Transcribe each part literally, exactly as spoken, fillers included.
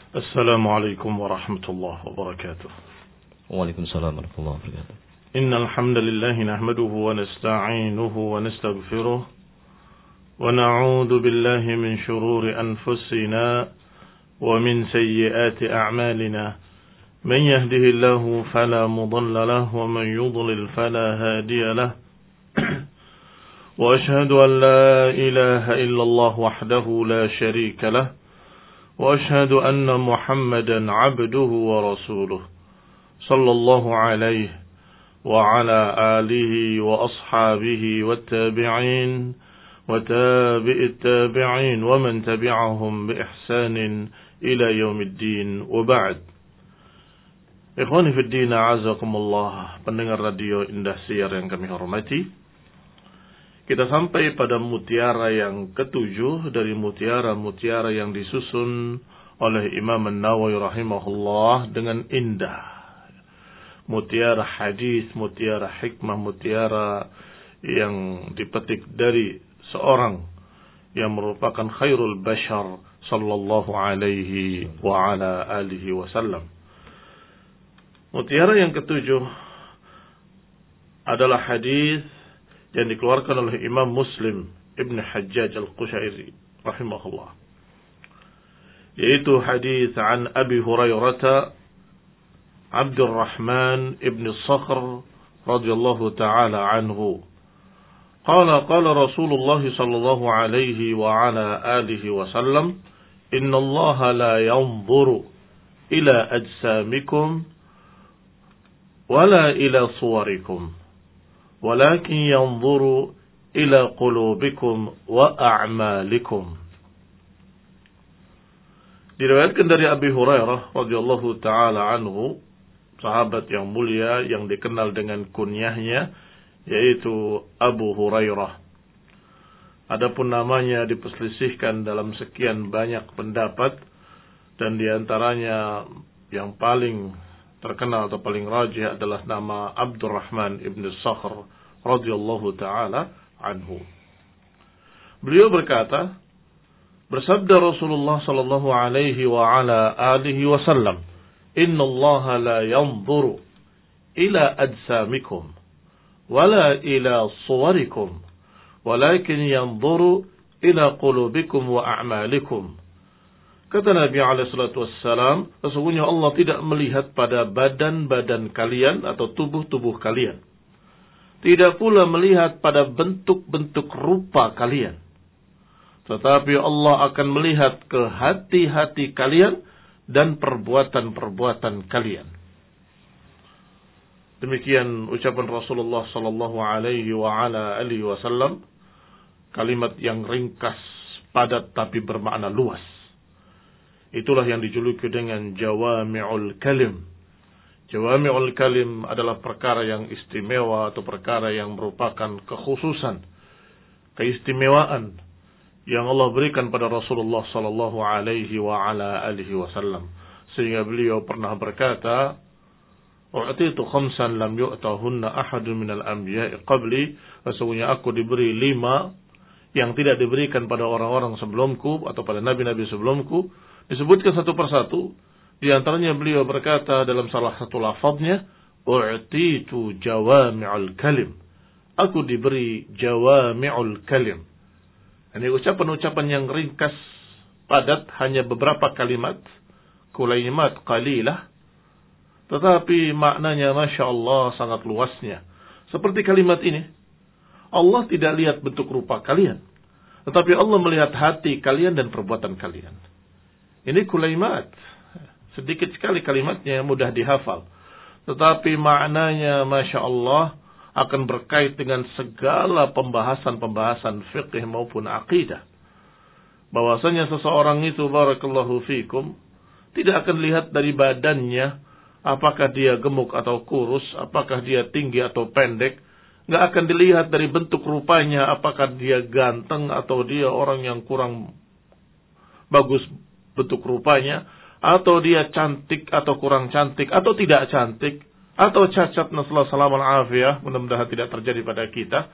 السلام عليكم ورحمة الله وبركاته. وعليكم السلام ورحمة الله وبركاته. إن الحمد لله نحمده ونستعينه ونستغفره ونعوذ بالله من شرور أنفسنا ومن سيئات أعمالنا. من يهده الله فلا مضل له ومن يضلل فلا هادي له. وأشهد أن لا إله إلا الله وحده لا شريك له. وأشهد أن محمدا عبده ورسوله صلى الله عليه وعلى آله وأصحابه والتابعين وتابع التابعين ومن تبعهم بإحسان إلى يوم الدين وبعد. Ikhwani fi din, a'azakumullah, pendengar radio Indah Siar yang kami hormati. Kita sampai pada mutiara yang ketujuh dari mutiara-mutiara yang disusun oleh Imam An-Nawawi rahimahullah dengan indah. Mutiara hadis, mutiara hikmah, mutiara yang dipetik dari seorang yang merupakan khairul bashar sallallahu alaihi wa ala alihi wasallam. Mutiara yang ketujuh adalah hadis yang dikeluarkan oleh Imam Muslim Ibn Hajjaj Al-Qushairi rahimahullah, yaitu hadis an Abi Hurairah Abdurrahman Ibn Sakhr radhiyallahu ta'ala anhu qala qala Rasulullah sallallahu alaihi wa ala alihi wa sallam inna Allah la yanzuru ila ajsamikum wala ila suwarikum walakin yanzuru ila qulubikum wa a'malikum. Diriwayatkan dari Abi Hurairah radhiyallahu taala anhu, sahabat yang mulia yang dikenal dengan kunyahnya yaitu Abu Hurairah. Adapun namanya diperselisihkan dalam sekian banyak pendapat, dan diantaranya yang paling terkenal atau paling rajih adalah nama Abdurrahman ibn Sakhr radhiyallahu taala anhu. Beliau berkata, bersabda Rasulullah sallallahu alaihi wa ala alihi wasallam, "Inna Allah la yanzuru ila ajsamikum wala ila suwarikum, walakin yanzuru ila qulubikum wa a'malikum." Kata Nabi alaihi salatu wassalam, sesungguhnya Allah tidak melihat pada badan-badan kalian atau tubuh-tubuh kalian. Tidak pula melihat pada bentuk-bentuk rupa kalian. Tetapi Allah akan melihat ke hati-hati kalian dan perbuatan-perbuatan kalian. Demikian ucapan Rasulullah sallallahu alaihi wa ala alihi wasallam, kalimat yang ringkas, padat tapi bermakna luas. Itulah yang dijuluki dengan jawami'ul kalim. Jawami'ul kalim adalah perkara yang istimewa atau perkara yang merupakan kekhususan, keistimewaan yang Allah berikan pada Rasulullah sallallahu alaihi wa ala alihi wasallam, sehingga beliau pernah berkata, "U'titu khamsan lam yu'tahunna ahadun minal anbiya'i qabli." Sesungguhnya aku diberi lima yang tidak diberikan pada orang-orang sebelumku atau pada nabi-nabi sebelumku. Disebutkan satu persatu. Di antaranya beliau berkata dalam salah satu lafadznya, "U'titu jawami'ul kalim." Aku diberi jawami'ul kalim. Ini ucapan-ucapan yang ringkas, padat, hanya beberapa kalimat, kulaimat qalilah, tetapi maknanya Masya Allah sangat luasnya. Seperti kalimat ini, Allah tidak lihat bentuk rupa kalian, tetapi Allah melihat hati kalian dan perbuatan kalian. Ini kulaimat, sedikit sekali kalimatnya, mudah dihafal, tetapi maknanya Masya Allah akan berkait dengan segala pembahasan-pembahasan fiqh maupun akidah. Bahwasanya seseorang itu, barakallahu fikum, tidak akan lihat dari badannya, apakah dia gemuk atau kurus, apakah dia tinggi atau pendek. Nggak akan dilihat dari bentuk rupanya, apakah dia ganteng atau dia orang yang kurang bagus bentuk rupanya, atau dia cantik atau kurang cantik, atau tidak cantik, atau cacat, nasallahu salaman afiyah, mudah-mudahan tidak terjadi pada kita.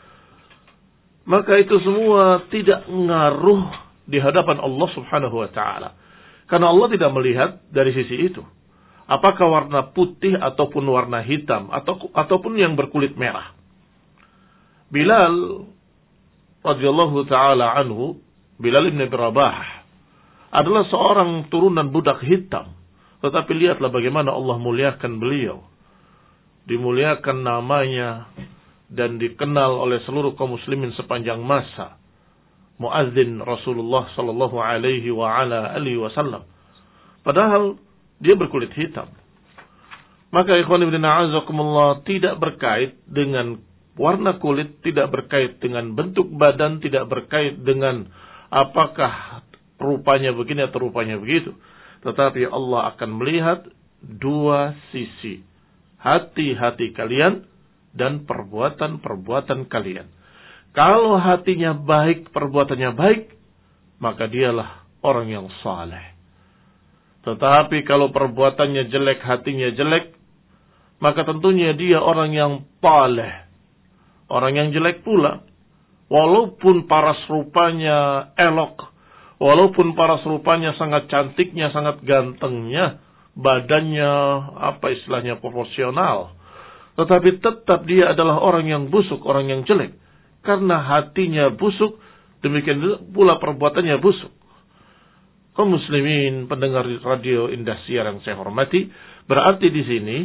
Maka itu semua tidak ngaruh di hadapan Allah subhanahu wa ta'ala. Karena Allah tidak melihat dari sisi itu. Apakah warna putih ataupun warna hitam atau ataupun yang berkulit merah. Bilal radhiyallahu taala anhu, Bilal bin Rabah adalah seorang turunan budak hitam. Tetapi lihatlah bagaimana Allah muliakan beliau. Dimuliakan namanya dan dikenal oleh seluruh kaum muslimin sepanjang masa. Muadzin Rasulullah sallallahu alaihi wa ala alihi wasallam. Padahal dia berkulit hitam. Maka ikhwan ibn a'azakumullah, tidak berkait dengan warna kulit, tidak berkait dengan bentuk badan, tidak berkait dengan apakah rupanya begini atau rupanya begitu. Tetapi Allah akan melihat dua sisi. Hati-hati kalian dan perbuatan-perbuatan kalian. Kalau hatinya baik, perbuatannya baik, maka dialah orang yang saleh. Tetapi kalau perbuatannya jelek, hatinya jelek, maka tentunya dia orang yang taleh. Orang yang jelek pula. Walaupun paras rupanya elok, walaupun paras rupanya sangat cantiknya, sangat gantengnya, badannya apa istilahnya proporsional, tetapi tetap dia adalah orang yang busuk, orang yang jelek. Karena hatinya busuk, demikian pula perbuatannya busuk. Kaum muslimin, pendengar radio Indosiar yang saya hormati, berarti di sini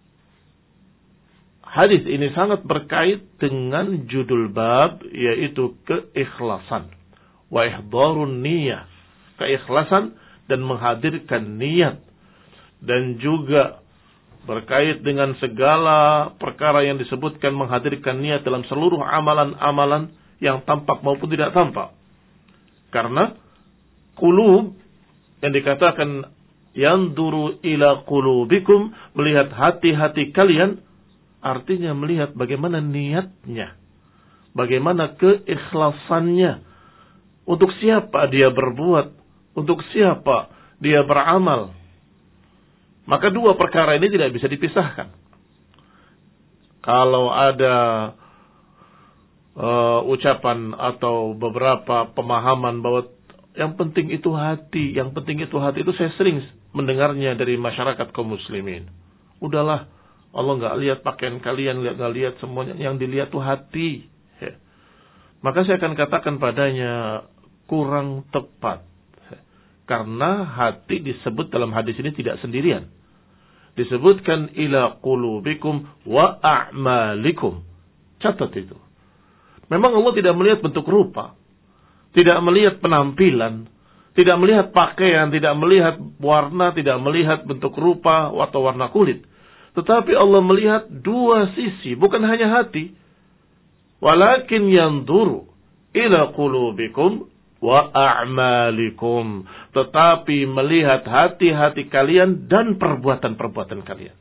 hadis ini sangat berkait dengan judul bab, yaitu keikhlasan. Wa ihdharun niyah. Keikhlasan dan menghadirkan niat. Dan juga berkait dengan segala perkara yang disebutkan menghadirkan niat dalam seluruh amalan-amalan yang tampak maupun tidak tampak. Karena qulub yang dikatakan yanduru ila qulubikum, melihat hati-hati kalian, artinya melihat bagaimana niatnya, bagaimana keikhlasannya, untuk siapa dia berbuat, untuk siapa dia beramal. Maka dua perkara ini tidak bisa dipisahkan. Kalau ada uh, ucapan atau beberapa pemahaman bahwa yang penting itu hati, yang penting itu hati, itu saya sering mendengarnya dari masyarakat kaum muslimin. Udahlah, Allah nggak lihat pakaian kalian, nggak lihat semuanya, yang dilihat tuh hati. Ya. Maka saya akan katakan padanya kurang tepat. Karena hati disebut dalam hadis ini tidak sendirian. Disebutkan ila qulubikum wa a'malikum. Catat itu. Memang Allah tidak melihat bentuk rupa, tidak melihat penampilan, tidak melihat pakaian, tidak melihat warna, tidak melihat bentuk rupa atau warna kulit. Tetapi Allah melihat dua sisi, bukan hanya hati. Walakin yanzuru ila qulubikum wa a'malikum, tetapi melihat hati-hati kalian dan perbuatan-perbuatan kalian.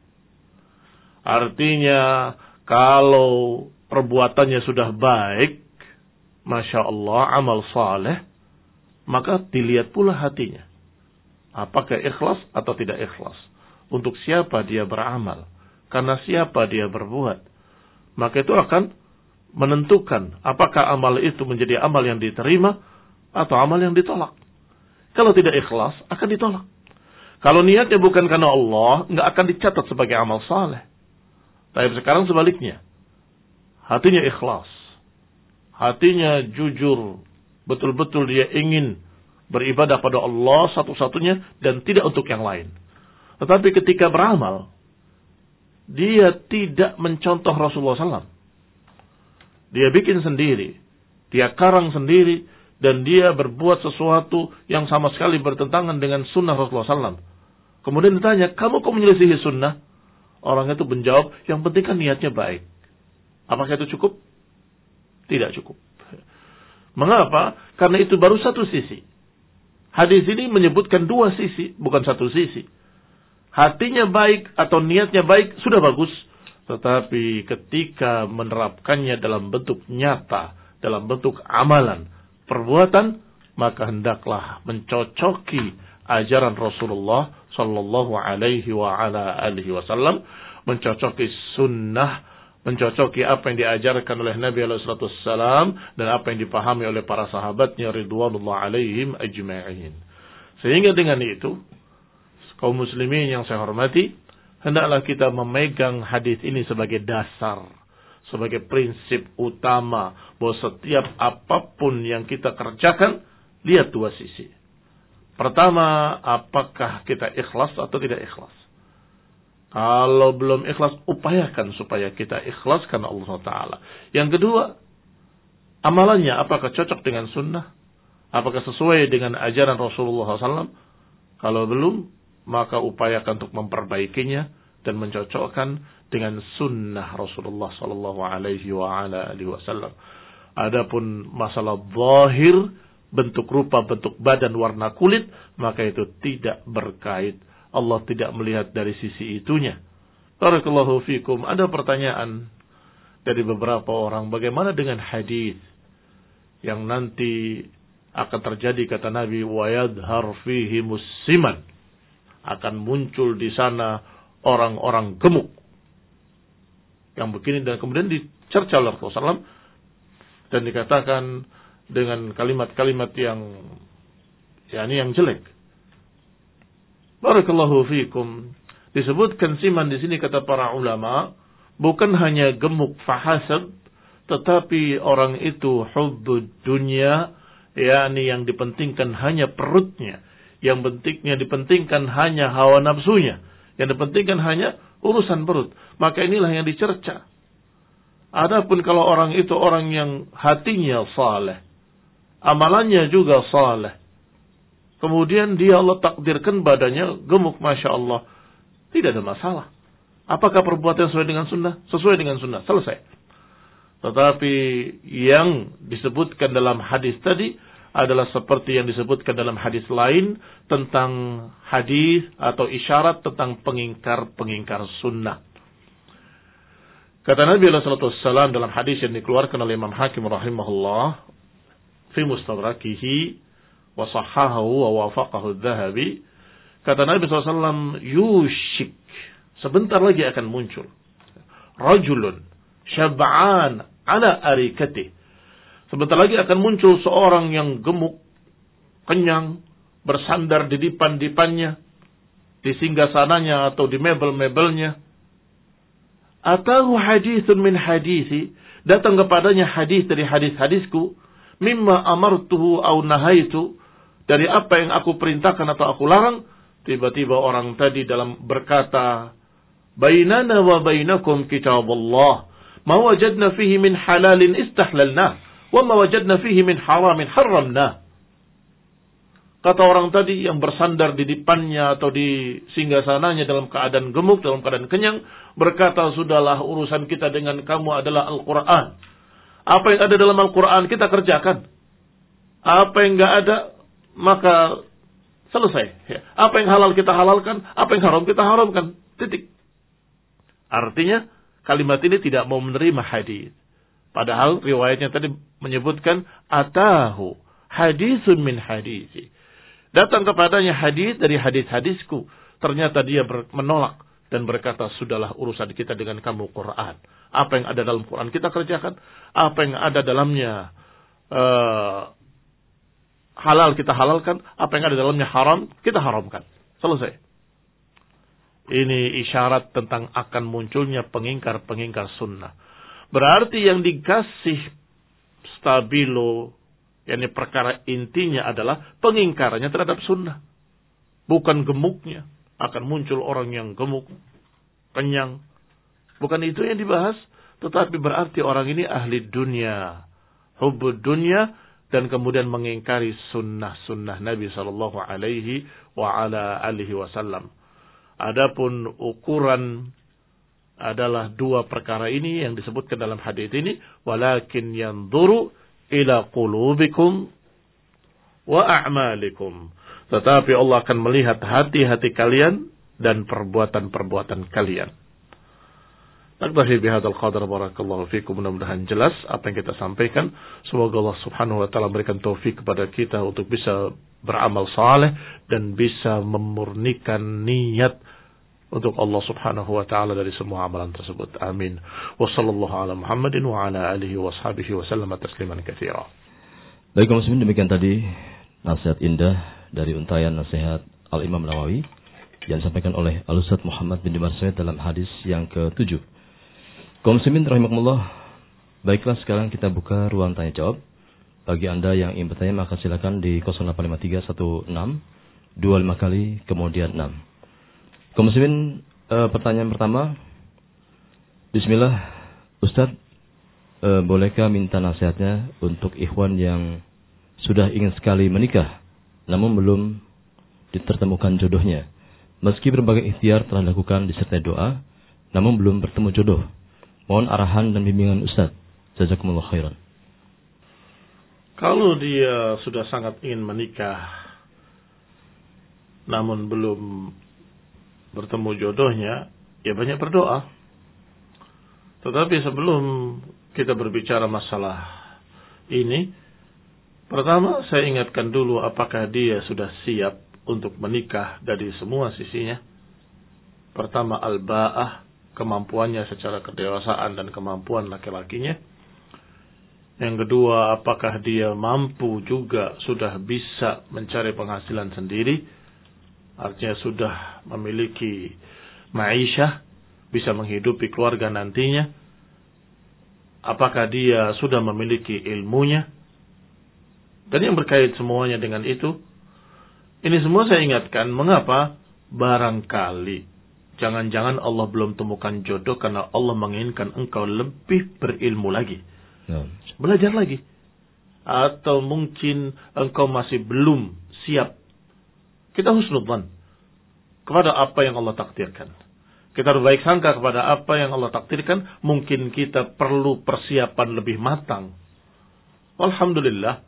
Artinya kalau perbuatannya sudah baik, Masya Allah, amal saleh, maka dilihat pula hatinya. Apakah ikhlas atau tidak ikhlas? Untuk siapa dia beramal? Karena siapa dia berbuat? Maka itu akan menentukan apakah amal itu menjadi amal yang diterima atau amal yang ditolak. Kalau tidak ikhlas, akan ditolak. Kalau niatnya bukan karena Allah, nggak akan dicatat sebagai amal saleh. Tapi sekarang sebaliknya. Hatinya ikhlas. Hatinya jujur. Betul-betul dia ingin beribadah pada Allah satu-satunya dan tidak untuk yang lain. Tetapi ketika beramal, dia tidak mencontoh Rasulullah sallallahu alaihi wasallam. Dia bikin sendiri. Dia karang sendiri. Dan dia berbuat sesuatu yang sama sekali bertentangan dengan sunnah Rasulullah sallallahu alaihi wasallam. Kemudian ditanya, kamu kok menyelisihi sunnah? Orang itu menjawab, yang penting kan niatnya baik. Apakah itu cukup? Tidak cukup. Mengapa? Karena itu baru satu sisi. Hadis ini menyebutkan dua sisi, bukan satu sisi. Hatinya baik atau niatnya baik, sudah bagus. Tetapi ketika menerapkannya dalam bentuk nyata, dalam bentuk amalan, perbuatan, maka hendaklah mencocoki ajaran Rasulullah sallallahu alaihi wa ala alihi wasallam, mencocoki sunnah, mencocoki apa yang diajarkan oleh Nabi alaihi salatu wassalam dan apa yang dipahami oleh para sahabatnya ridwanullah alaihim ajma'in. Sehingga dengan itu, kaum muslimin yang saya hormati, hendaklah kita memegang hadis ini sebagai dasar, sebagai prinsip utama bahwa setiap apapun yang kita kerjakan, lihat dua sisi. Pertama, apakah kita ikhlas atau tidak ikhlas? Kalau belum ikhlas, upayakan supaya kita ikhlas karena Allah Ta'ala. Yang kedua, amalannya apakah cocok dengan sunnah? Apakah sesuai dengan ajaran Rasulullah shallallahu alaihi wasallam? Kalau belum, maka upayakan untuk memperbaikinya dan mencocokkan dengan sunnah Rasulullah shallallahu alaihi wasallam. Adapun masalah zahir, bentuk rupa, bentuk badan, warna kulit, maka itu tidak berkait. Allah tidak melihat dari sisi itunya. Barakallahu fikum. Ada pertanyaan dari beberapa orang, bagaimana dengan hadis yang nanti akan terjadi, kata Nabi, wa yadhhar fihi musiman, akan muncul di sana orang-orang gemuk yang begini, dan kemudian dicerca oleh Rasulullah shallallahu alaihi wasallam dan dikatakan dengan kalimat-kalimat yang yakni yang jelek. Barakallahu fikum. Disebutkan siman di sini, kata para ulama, bukan hanya gemuk fahasad, tetapi orang itu hubbud dunya, yakni yang dipentingkan hanya perutnya, yang pentingnya dipentingkan hanya hawa nafsunya, yang dipentingkan hanya urusan perut. Maka inilah yang dicerca. Adapun kalau orang itu orang yang hatinya saleh, amalannya juga saleh, kemudian dia Allah takdirkan badannya gemuk, masya Allah, tidak ada masalah. Apakah perbuatan sesuai dengan sunnah? Sesuai dengan sunnah, selesai. Tetapi yang disebutkan dalam hadis tadi adalah seperti yang disebutkan dalam hadis lain tentang hadis atau isyarat tentang pengingkar-pengingkar sunnah. Kata Nabi sallallahu alaihi wasallam dalam hadis yang dikeluarkan oleh Imam Hakim rahimahullah fi mustadrakihi wa sahahahu wa wafaqahu adz-Dzahabi, kata Nabi sallallahu alaihi wasallam, yushik, sebentar lagi akan muncul rajulun syab'an ala arikatih, sebentar lagi akan muncul seorang yang gemuk, kenyang, bersandar di dipan-dipannya, di singgasananya atau di mebel-mebelnya. Atahu hadithun min hadithi, datang kepadanya hadis dari hadis-hadisku, mimma amartuhu au nahaitu, dari apa yang aku perintahkan atau aku larang. Tiba-tiba orang tadi dalam berkata, bainana wa bainakum kitabullah, ma wajadna fihi min halalin istahlalna, wa ma wajadna fihi min haramin haramna. Kata orang tadi yang bersandar di dipannya atau di singgasananya dalam keadaan gemuk, dalam keadaan kenyang, berkata, sudahlah, urusan kita dengan kamu adalah Al-Quran. Apa yang ada dalam Al-Quran kita kerjakan. Apa yang enggak ada, maka selesai. Apa yang halal kita halalkan, apa yang haram kita haramkan. Titik. Artinya, kalimat ini tidak mau menerima hadis. Padahal riwayatnya tadi menyebutkan atahu hadisun min hadisi. Datang kepadanya hadis dari hadis-hadisku. Ternyata dia menolak dan berkata, sudahlah, urusan kita dengan kamu Quran. Apa yang ada dalam Quran kita kerjakan. Apa yang ada dalamnya uh, halal kita halalkan. Apa yang ada dalamnya haram kita haramkan. Selesai. Ini isyarat tentang akan munculnya pengingkar-pengingkar sunnah. Berarti yang dikasih stabilo, yakni perkara intinya adalah pengingkarannya terhadap sunnah. Bukan gemuknya. Akan muncul orang yang gemuk, kenyang. Bukan itu yang dibahas. Tetapi berarti orang ini ahli dunia, hubbud dunia, dan kemudian mengingkari sunnah-sunnah Nabi sallallahu alaihi wa ala alihi wasallam. Adapun ukuran adalah dua perkara ini yang disebutkan dalam hadis ini, walakin yanzuru ila qulubikum wa a'malikum. Tetapi Allah akan melihat hati-hati kalian dan perbuatan-perbuatan kalian. Naktafi bihadzal qadar, barakallahu fikum. Mudah-mudahan jelas apa yang kita sampaikan. Semoga Allah Subhanahu wa taala berikan taufik kepada kita untuk bisa beramal saleh dan bisa memurnikan niat untuk Allah Subhanahu wa taala dari semua amalan tersebut. Amin. Wa sallallahu ala Muhammadin wa ala alihi wa sahbihi wa sallama tasliman katsira. Baik, muslimin, demikian tadi nasihat indah dari untayan nasihat Al-Imam Nawawi yang disampaikan oleh Al-Ustaz Muhammad bin Dimar Syed dalam hadis yang ketujuh. Kaum muslimin rahimakumullah, baiklah sekarang kita buka ruang tanya jawab. Bagi Anda yang ingin bertanya maka silakan di nol delapan lima tiga satu enam dua lima kali kemudian enam. Kaum muslimin, eh, pertanyaan pertama. Bismillah, Ustaz, eh, bolehkah minta nasihatnya untuk ikhwan yang sudah ingin sekali menikah namun belum ditertemukan jodohnya? Meski berbagai ikhtiar telah dilakukan disertai doa, namun belum bertemu jodoh. Mohon arahan dan bimbingan Ustaz. Jazakumullah khairan. Kalau dia sudah sangat ingin menikah, namun belum bertemu jodohnya, ya banyak berdoa. Tetapi sebelum kita berbicara masalah ini, pertama saya ingatkan dulu apakah dia sudah siap untuk menikah dari semua sisinya. Pertama, al-ba'ah, kemampuannya secara kedewasaan dan kemampuan laki-lakinya. Yang kedua, apakah dia mampu juga sudah bisa mencari penghasilan sendiri, artinya sudah memiliki ma'isyah, bisa menghidupi keluarga nantinya. Apakah dia sudah memiliki ilmunya, dan yang berkait semuanya dengan itu. Ini semua saya ingatkan, mengapa? Barangkali jangan-jangan Allah belum temukan jodoh karena Allah menginginkan engkau lebih berilmu lagi. Ya. Belajar lagi. Atau mungkin engkau masih belum siap. Kita husnudzan kepada apa yang Allah takdirkan. Kita berbaik sangka kepada apa yang Allah takdirkan. Mungkin kita perlu persiapan lebih matang. Alhamdulillah,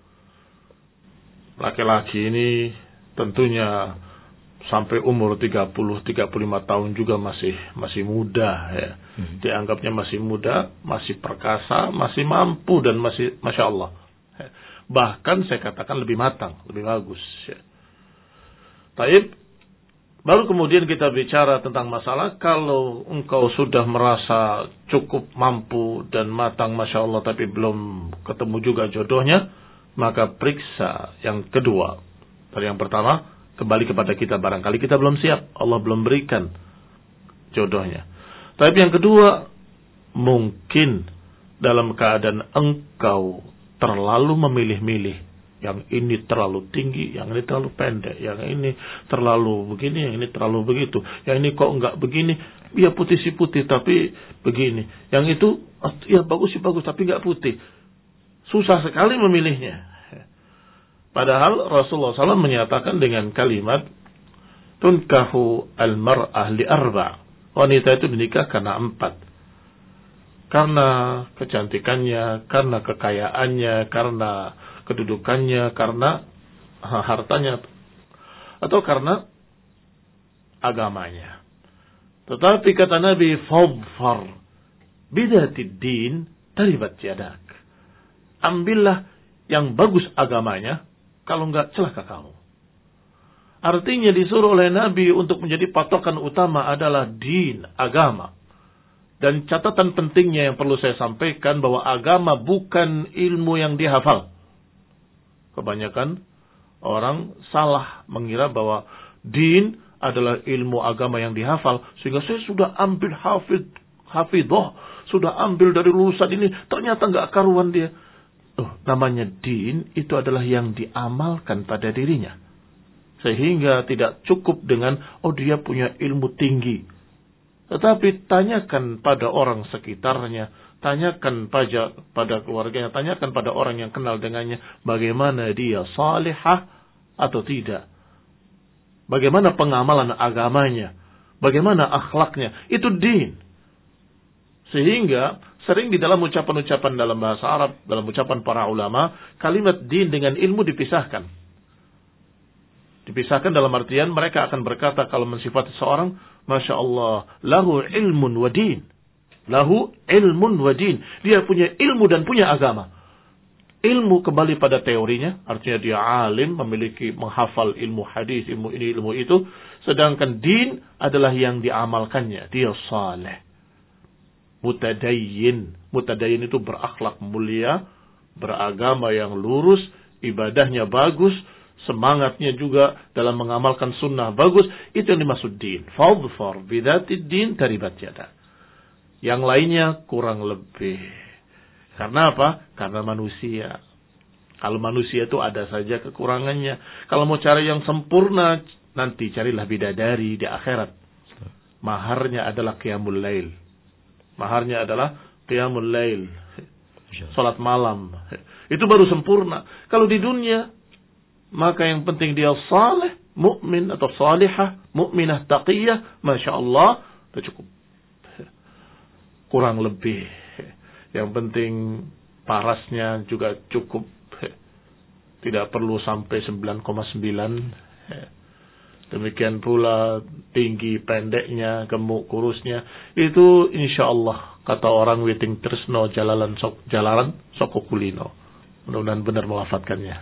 laki-laki ini tentunya sampai umur tiga puluh sampai tiga puluh lima tahun juga masih masih muda ya. Hmm. Dianggapnya masih muda, masih perkasa, masih mampu dan masih Masya Allah. Bahkan saya katakan lebih matang, lebih bagus ya. Taib, baru kemudian kita bicara tentang masalah kalau engkau sudah merasa cukup mampu dan matang Masya Allah tapi belum ketemu juga jodohnya, maka periksa yang kedua. Tadi yang pertama, kembali kepada kita, barangkali kita belum siap, Allah belum berikan jodohnya. Tapi yang kedua, mungkin dalam keadaan engkau terlalu memilih-milih, yang ini terlalu tinggi, yang ini terlalu pendek, yang ini terlalu begini, yang ini terlalu begitu, yang ini kok enggak begini, ya putih sih putih tapi begini, yang itu ya bagus sih bagus tapi enggak putih. Susah sekali memilihnya. Padahal Rasulullah shallallahu alaihi wasallam menyatakan dengan kalimat tunkahu al-mar'ah li arba'. Wanita itu dinikah karena empat. Karena kecantikannya, karena kekayaannya, karena kedudukannya, karena hartanya, atau karena agamanya. Tetapi kata Nabi, fadfar bidatid din taribat yadak. Ambillah yang bagus agamanya, kalau enggak celaka kamu. Artinya disuruh oleh Nabi untuk menjadi patokan utama adalah din, agama. Dan catatan pentingnya yang perlu saya sampaikan bahwa agama bukan ilmu yang dihafal. Kebanyakan orang salah mengira bahwa din adalah ilmu agama yang dihafal. Sehingga saya sudah ambil hafid, hafidah, sudah ambil dari lulusan ini, ternyata enggak karuan dia. Oh, namanya din itu adalah yang diamalkan pada dirinya. Sehingga tidak cukup dengan, oh dia punya ilmu tinggi. Tetapi tanyakan pada orang sekitarnya, tanyakan pada, pada keluarganya, tanyakan pada orang yang kenal dengannya, bagaimana dia salihah atau tidak. Bagaimana pengamalan agamanya, bagaimana akhlaknya, itu din. Sehingga sering di dalam ucapan-ucapan dalam bahasa Arab, dalam ucapan para ulama, kalimat din dengan ilmu dipisahkan. Dipisahkan dalam artian mereka akan berkata kalau mensifati seorang, Masya Allah, lahu ilmun wa din. Lahu ilmun wa din. Dia punya ilmu dan punya agama. Ilmu kembali pada teorinya, artinya dia alim, memiliki menghafal ilmu hadis, ilmu ini, ilmu itu. Sedangkan din adalah yang diamalkannya. Dia saleh. Mutadayyin. Mutadayyin itu berakhlak mulia, beragama yang lurus, ibadahnya bagus, semangatnya juga dalam mengamalkan sunnah bagus, itu yang dimaksud din. Fadfar bidatid din taribat yada. Yang lainnya kurang lebih. Karena apa? Karena manusia. Kalau manusia itu ada saja kekurangannya. Kalau mau cari yang sempurna, nanti carilah bidadari di akhirat. Maharnya adalah qiyamul lail. Maharnya adalah qiyamul lail. Salat malam. Itu baru sempurna. Kalau di dunia, maka yang penting dia saleh, mukmin atau salihah, mukminah taqiyah, masya Allah, itu cukup. Kurang lebih. Yang penting parasnya juga cukup. Tidak perlu sampai sembilan koma sembilan. Demikian pula tinggi pendeknya, gemuk kurusnya. Itu insya Allah kata orang Witing Tresno jalalan sok jalalan soko kulino. Mudah-mudahan benar melafadzkannya.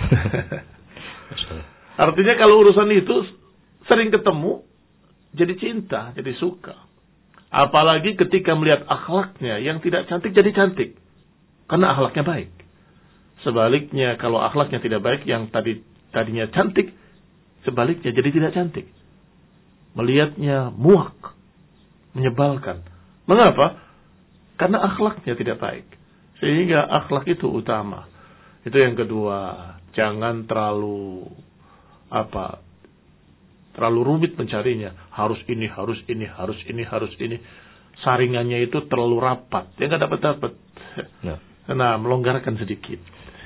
Artinya kalau urusan itu sering ketemu, jadi cinta, jadi suka. Apalagi ketika melihat akhlaknya yang tidak cantik jadi cantik. Karena akhlaknya baik. Sebaliknya kalau akhlaknya tidak baik, yang tadi tadinya cantik, sebaliknya jadi tidak cantik. Melihatnya muak, menyebalkan. Mengapa? Karena akhlaknya tidak baik. Sehingga akhlak itu utama. Itu yang kedua. Jangan terlalu apa? Terlalu rumit mencarinya. Harus ini, harus ini, harus ini, harus ini. Saringannya itu terlalu rapat. Dia nggak dapat-dapat. Nah. Nah, melonggarkan sedikit.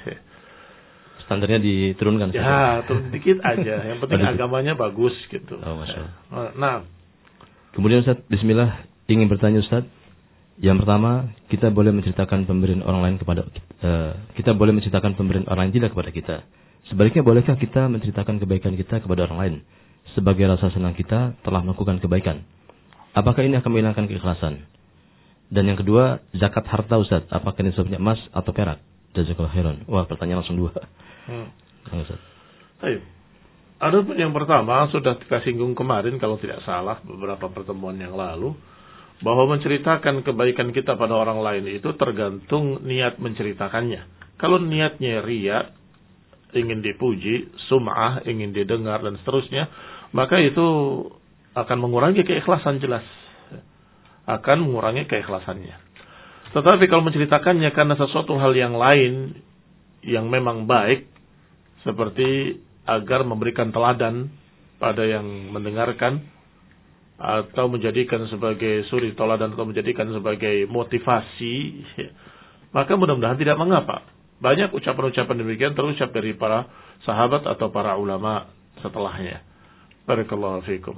Standarnya diturunkan. Ya, turun sedikit aja. Yang penting agamanya bagus gitu. Oh, Masya Allah. Nah. Kemudian Ustaz, bismillah, ingin bertanya Ustaz. Yang pertama, kita boleh menceritakan pemberian orang lain kepada uh, kita boleh menceritakan pemberian orang lain tidak kepada kita. Sebaliknya, bolehkah kita menceritakan kebaikan kita kepada orang lain sebagai rasa senang kita telah melakukan kebaikan? Apakah ini akan menghilangkan keikhlasan? Dan yang kedua, zakat harta Ustaz, apakah nisabnya emas atau perak? Jazakallahu khairan. Wah, pertanyaan langsung dua. Hmm. Baik. Adapun yang pertama sudah kita singgung kemarin kalau tidak salah beberapa pertemuan yang lalu, bahwa menceritakan kebaikan kita pada orang lain itu tergantung niat menceritakannya. Kalau niatnya riya, ingin dipuji, sum'ah, ingin didengar dan seterusnya, maka itu akan mengurangi keikhlasan jelas. Akan mengurangi keikhlasannya. Tetapi kalau menceritakannya karena sesuatu hal yang lain yang memang baik, seperti agar memberikan teladan pada yang mendengarkan, atau menjadikan sebagai suri teladan, atau menjadikan sebagai motivasi, maka mudah-mudahan tidak mengapa. Banyak ucapan-ucapan demikian terucap dari para sahabat atau para ulama setelahnya. Barakallahu fiikum.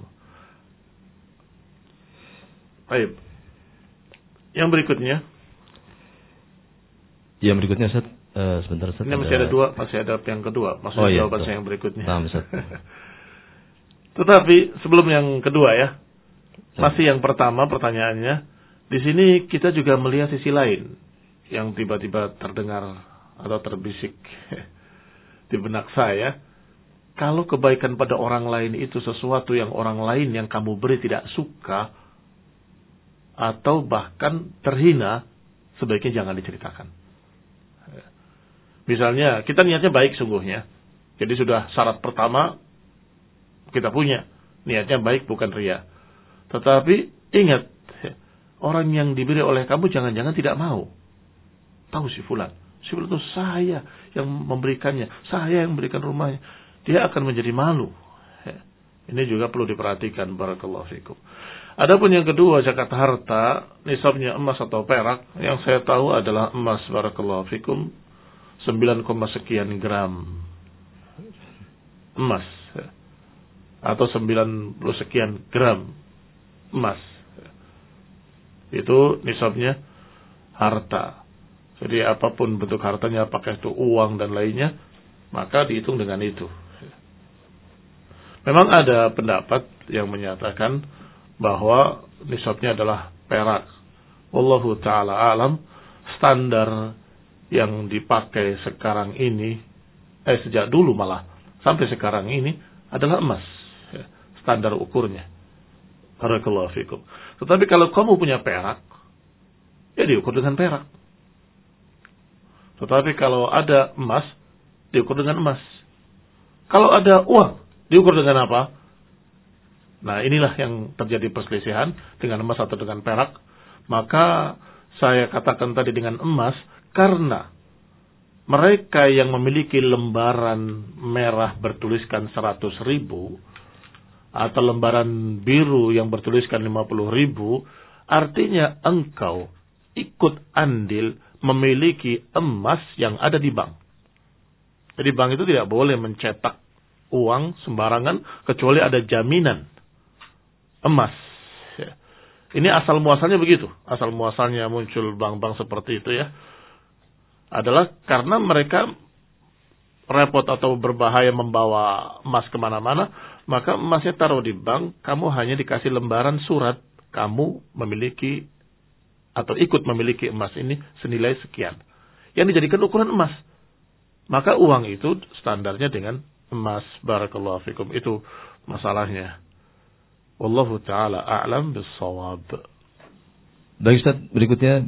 Baik. Yang berikutnya. Yang berikutnya Ustaz, uh, sebentar Ustaz. Ini masih ada dua, masih ada yang kedua. Maksudnya oh, iya, jawaban saya yang berikutnya. Paham, Ustaz. Tetapi sebelum yang kedua ya, masih yang pertama pertanyaannya, di sini kita juga melihat sisi lain yang tiba-tiba terdengar atau terbisik di benak saya. Kalau kebaikan pada orang lain itu sesuatu yang orang lain yang kamu beri tidak suka atau bahkan terhina, sebaiknya jangan diceritakan. Misalnya kita niatnya baik sungguhnya, jadi sudah syarat pertama kita punya, niatnya baik bukan riya. Tetapi ingat, orang yang diberi oleh kamu jangan-jangan tidak mau. Tahu si fulan, si fulan itu saya yang memberikannya, saya yang memberikan rumahnya. Dia akan menjadi malu. Ini juga perlu diperhatikan. Barakallahu fikum. Adapun yang kedua, zakat harta, nisabnya emas atau perak, yang saya tahu adalah emas. Barakallahu fikum, sembilan, sekian gram emas, atau sembilan puluh sekian gram emas. Itu nisabnya harta. Jadi apapun bentuk hartanya, apakah itu uang dan lainnya, maka dihitung dengan itu. Memang ada pendapat yang menyatakan bahwa nisabnya adalah perak. Wallahu ta'ala alam. Standar yang dipakai sekarang ini, eh sejak dulu malah sampai sekarang ini adalah emas. Standar ukurnya. Barakallahu fikum. Tetapi kalau kamu punya perak, ya diukur dengan perak. Tetapi kalau ada emas, diukur dengan emas. Kalau ada uang, diukur dengan apa? Nah, inilah yang terjadi perselisihan dengan emas atau dengan perak. Maka saya katakan tadi dengan emas, karena mereka yang memiliki lembaran merah bertuliskan seratus ribu, atau lembaran biru yang bertuliskan lima puluh ribu, artinya engkau ikut andil memiliki emas yang ada di bank. Jadi bank itu tidak boleh mencetak uang sembarangan kecuali ada jaminan emas. Ya. Ini asal muasalnya begitu. Asal muasalnya muncul bank-bank seperti itu ya, adalah karena mereka repot atau berbahaya membawa emas kemana-mana, maka emasnya taruh di bank, kamu hanya dikasih lembaran surat, kamu memiliki atau ikut memiliki emas ini senilai sekian, yang dijadikan ukuran emas. Maka uang itu standarnya dengan emas. Barakallahu fikum. Itu masalahnya. Wallahu ta'ala a'lam bis-shawab. Baik Ustaz, berikutnya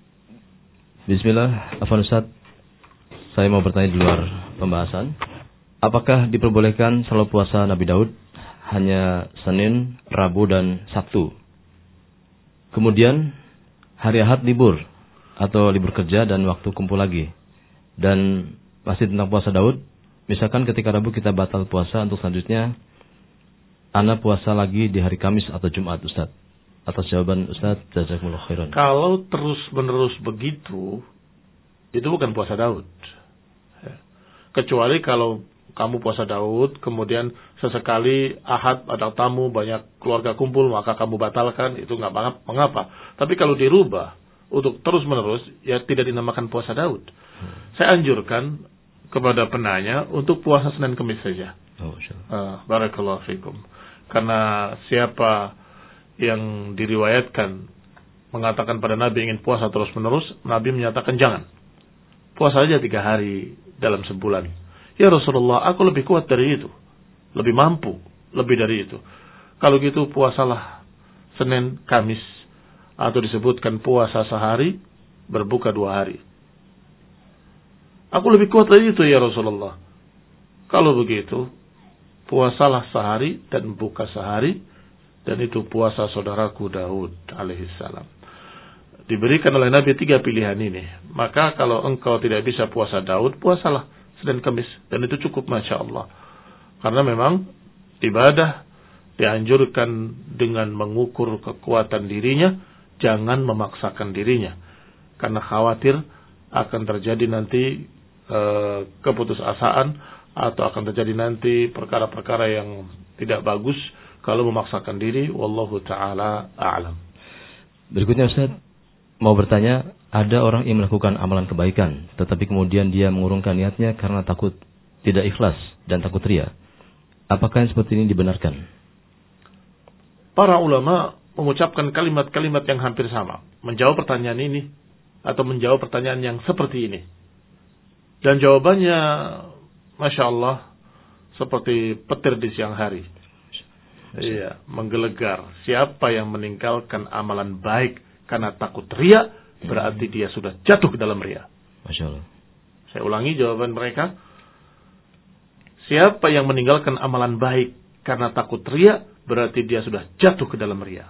Bismillah, Afwan Ustaz, saya mau bertanya di luar pembahasan. Apakah diperbolehkan selalu puasa Nabi Daud hanya Senin, Rabu, dan Sabtu? Kemudian hari Ahad libur atau libur kerja dan waktu kumpul lagi. Dan masih tentang puasa Daud, misalkan ketika Rabu kita batal puasa, untuk selanjutnya ana puasa lagi di hari Kamis atau Jumat, Ustaz. Atas jawaban Ustaz, jazakumullah khairan. Kalau terus-menerus begitu, itu bukan puasa Daud. Kecuali kalau kamu puasa Daud, kemudian sesekali Ahad ada tamu, banyak keluarga kumpul, maka kamu batalkan, itu nggak mengapa. Tapi kalau dirubah untuk terus-menerus, ya tidak dinamakan puasa Daud. Hmm. Saya anjurkan kepada penanya untuk puasa Senin Kamis saja. Oh, uh, Barakallahu fikum. Karena siapa yang diriwayatkan mengatakan pada Nabi ingin puasa terus-menerus, Nabi menyatakan jangan. Puasa saja tiga hari dalam sebulan. Ya Rasulullah, aku lebih kuat dari itu. Lebih mampu, lebih dari itu. Kalau gitu puasalah Senin, Kamis. Atau disebutkan puasa sehari, berbuka dua hari. Aku lebih kuat dari itu ya Rasulullah. Kalau begitu, puasalah sehari dan buka sehari. Dan itu puasa saudaraku Daud alaihissalam. Diberikan oleh Nabi tiga pilihan ini. Maka kalau engkau tidak bisa puasa Daud, puasalah Senin Kamis. Dan itu cukup Masya Allah. Karena memang ibadah dianjurkan dengan mengukur kekuatan dirinya. Jangan memaksakan dirinya. Karena khawatir akan terjadi nanti e, keputusasaan. Atau akan terjadi nanti perkara-perkara yang tidak bagus kalau memaksakan diri. Wallahu ta'ala a'lam. Berikutnya Ustaz, mau bertanya, ada orang yang melakukan amalan kebaikan, tetapi kemudian dia mengurungkan niatnya karena takut tidak ikhlas dan takut riya. Apakah yang seperti ini dibenarkan? Para ulama mengucapkan kalimat-kalimat yang hampir sama. Menjawab pertanyaan ini atau menjawab pertanyaan yang seperti ini. Dan jawabannya, Masya Allah, seperti petir di siang hari. Iya, menggelegar. Siapa yang meninggalkan amalan baik karena takut riya, berarti dia sudah jatuh ke dalam riya. Masya Allah. Saya ulangi jawaban mereka. Siapa yang meninggalkan amalan baik karena takut riya, berarti dia sudah jatuh ke dalam riya.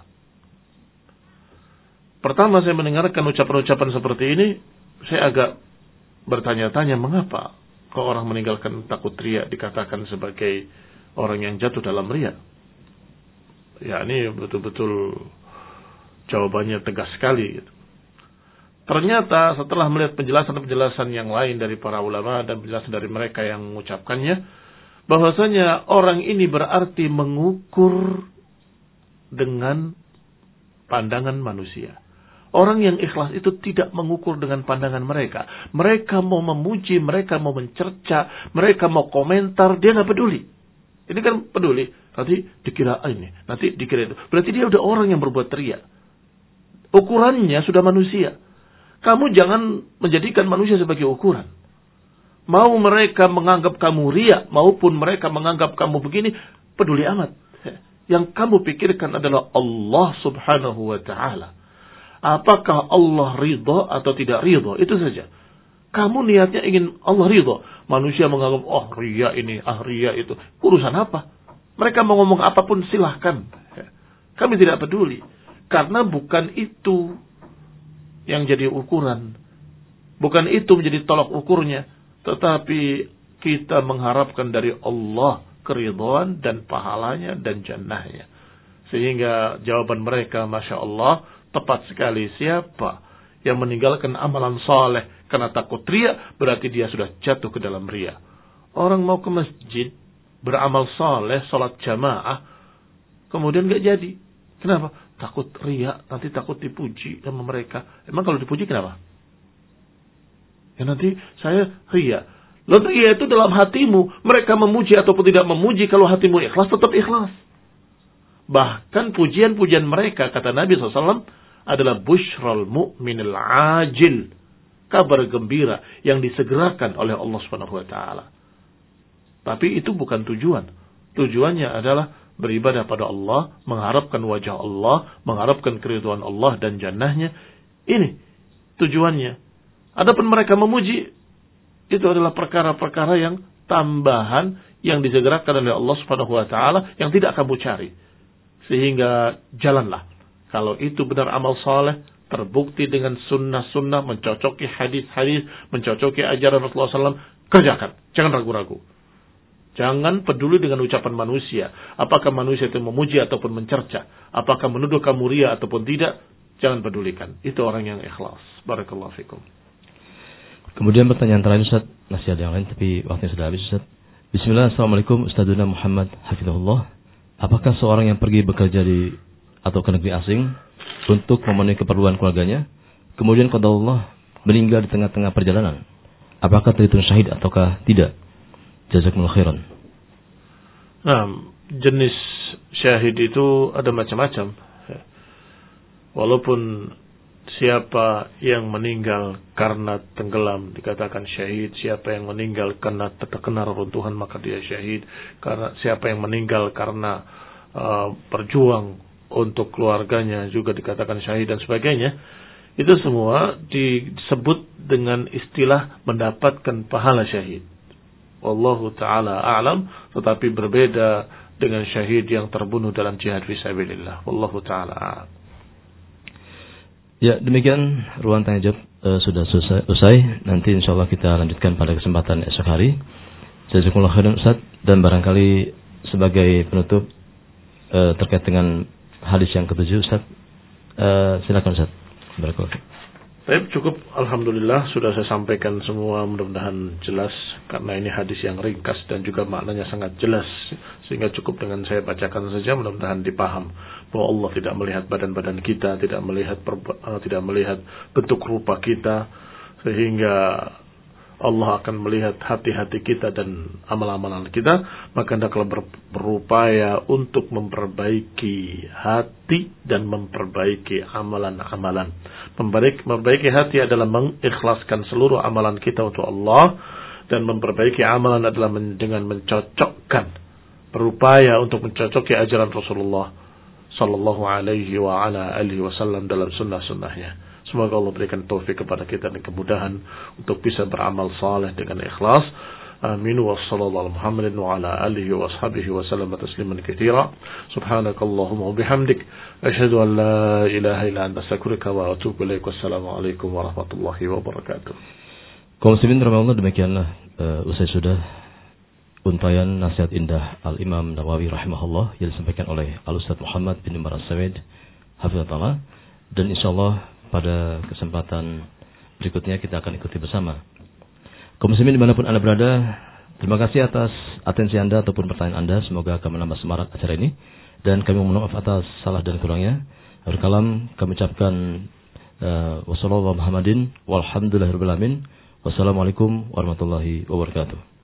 Pertama saya mendengarkan ucapan-ucapan seperti ini, saya agak bertanya-tanya mengapa kok orang meninggalkan takut riya dikatakan sebagai orang yang jatuh dalam riya. Ya, ini betul-betul jawabannya tegas sekali. Ternyata setelah melihat penjelasan-penjelasan yang lain dari para ulama dan penjelasan dari mereka yang mengucapkannya, bahwasanya orang ini berarti mengukur dengan pandangan manusia. Orang yang ikhlas itu tidak mengukur dengan pandangan mereka. Mereka mau memuji, mereka mau mencerca, mereka mau komentar, dia nggak peduli. Ini kan peduli. Nanti dikira ini, nanti dikira itu. Berarti dia udah orang yang berbuat riya. Ukurannya sudah manusia. Kamu jangan menjadikan manusia sebagai ukuran. Mau mereka menganggap kamu riya, maupun mereka menganggap kamu begini, peduli amat. Yang kamu pikirkan adalah Allah subhanahu wa ta'ala. Apakah Allah ridha atau tidak ridha? Itu saja. Kamu niatnya ingin Allah ridho. Manusia menganggap, oh ria ini, ah ria itu. Urusan apa? Mereka mau ngomong apapun silahkan. Kami tidak peduli. Karena bukan itu yang jadi ukuran. Bukan itu menjadi tolak ukurnya. Tetapi kita mengharapkan dari Allah keridhaan dan pahalanya dan jannahnya. Sehingga jawaban mereka, Masya Allah, tepat sekali. Siapa yang meninggalkan amalan saleh karena takut ria, berarti dia sudah jatuh ke dalam ria. Orang mau ke masjid, beramal saleh, salat jamaah, kemudian gak jadi. Kenapa? Takut ria, nanti takut dipuji sama mereka. Emang kalau dipuji kenapa? Ya nanti saya ria. Lalu ria itu dalam hatimu. Mereka memuji ataupun tidak memuji, kalau hatimu ikhlas, tetap ikhlas. Bahkan pujian-pujian mereka, kata Nabi shallallahu alaihi wasallam, adalah bushral mu'minil ajil. Kabar gembira yang disegerakan oleh Allah subhanahu wa taala. Tapi itu bukan tujuan. Tujuannya adalah beribadah pada Allah, mengharapkan wajah Allah, mengharapkan keridhaan Allah dan jannahnya. Ini tujuannya. Adapun mereka memuji, itu adalah perkara-perkara yang tambahan yang disegerakan oleh Allah subhanahu wa taala yang tidak kamu cari. Sehingga jalanlah. Kalau itu benar amal saleh, terbukti dengan sunnah-sunnah, mencocoki hadis-hadis, mencocoki ajaran Rasulullah shallallahu alaihi wasallam, kerjakan. Jangan ragu-ragu. Jangan peduli dengan ucapan manusia. Apakah manusia itu memuji ataupun mencerca. Apakah menuduh kamu ria ataupun tidak. Jangan pedulikan. Itu orang yang ikhlas. Barakallahu fikum. Kemudian pertanyaan terakhir Ustaz. Masih ada yang lain tapi waktunya sudah habis Ustaz. Bismillah, Assalamualaikum Ustazuna Muhammad Hafizahullah. Apakah seorang yang pergi bekerja di atau ke negeri asing untuk memenuhi keperluan keluarganya, kemudian qada Allah meninggal di tengah-tengah perjalanan, apakah terhitung syahid ataukah tidak? Jazakumullah khairan. Nah, jenis syahid itu ada macam-macam. Walaupun siapa yang meninggal karena tenggelam dikatakan syahid, siapa yang meninggal karena terkena reruntuhan maka dia syahid, karena siapa yang meninggal karena uh, berjuang untuk keluarganya juga dikatakan syahid dan sebagainya. Itu semua disebut dengan istilah mendapatkan pahala syahid. Wallahu ta'ala a'lam, tetapi berbeda dengan syahid yang terbunuh dalam jihad fisabilillah. Wallahu ta'ala a'lam. Ya, demikian ruang tanya jawab uh, sudah selesai, usai. Nanti insyaallah kita lanjutkan pada kesempatan esok hari. Jazakumullah khairan Ustaz, dan barangkali sebagai penutup uh, terkait dengan hadis yang ketujuh Ustaz, uh, silakan Ustaz. Barakallahu. Baik, cukup. Alhamdulillah sudah saya sampaikan semua, mudah-mudahan jelas karena ini hadis yang ringkas dan juga maknanya sangat jelas, sehingga cukup dengan saya bacakan saja, mudah-mudahan dipaham bahwa Allah tidak melihat badan-badan kita, tidak melihat perba- uh, tidak melihat bentuk rupa kita, sehingga Allah akan melihat hati-hati kita dan amal-amalan kita. Maka hendaklah ber- berupaya untuk memperbaiki hati dan memperbaiki amalan-amalan. Memperbaiki, memperbaiki hati adalah mengikhlaskan seluruh amalan kita untuk Allah, dan memperbaiki amalan adalah men- dengan mencocokkan, berupaya untuk mencocoki ajaran Rasulullah sallallahu alaihi wa ala alihi wasallam dalam sunnah-sunnahnya. Semoga Allah berikan taufik kepada kita dan kemudahan untuk bisa beramal saleh dengan ikhlas. Amin. Wa sallallahu ala Muhammadin wa ala alihi wa ashabihi wa sallam tasliman katsira. Subhanakallahumma wa bihamdik asyhadu an la ilaha illa anta astaghfiruka wa atubu ilaik. Wassalamu alaikum warahmatullahi wabarakatuh. Kaum muslimin rahimakumullah, demikianlah uh, usai sudah untayan nasihat indah Al-Imam Nawawi rahimahullah yang disampaikan oleh Al-Ustaz Muhammad bin Umar As-Said hafizahullah, dan insyaallah pada kesempatan berikutnya kita akan ikuti bersama. Kaum muslimin dimanapun Anda berada, terima kasih atas atensi Anda ataupun pertanyaan Anda. Semoga akan menambah semangat acara ini, dan kami mohon maaf atas salah dan kurangnya. Akhir kalam kami ucapkan uh, wassalamualaikum warahmatullahi wabarakatuh. Wassalamualaikum warahmatullahi wabarakatuh.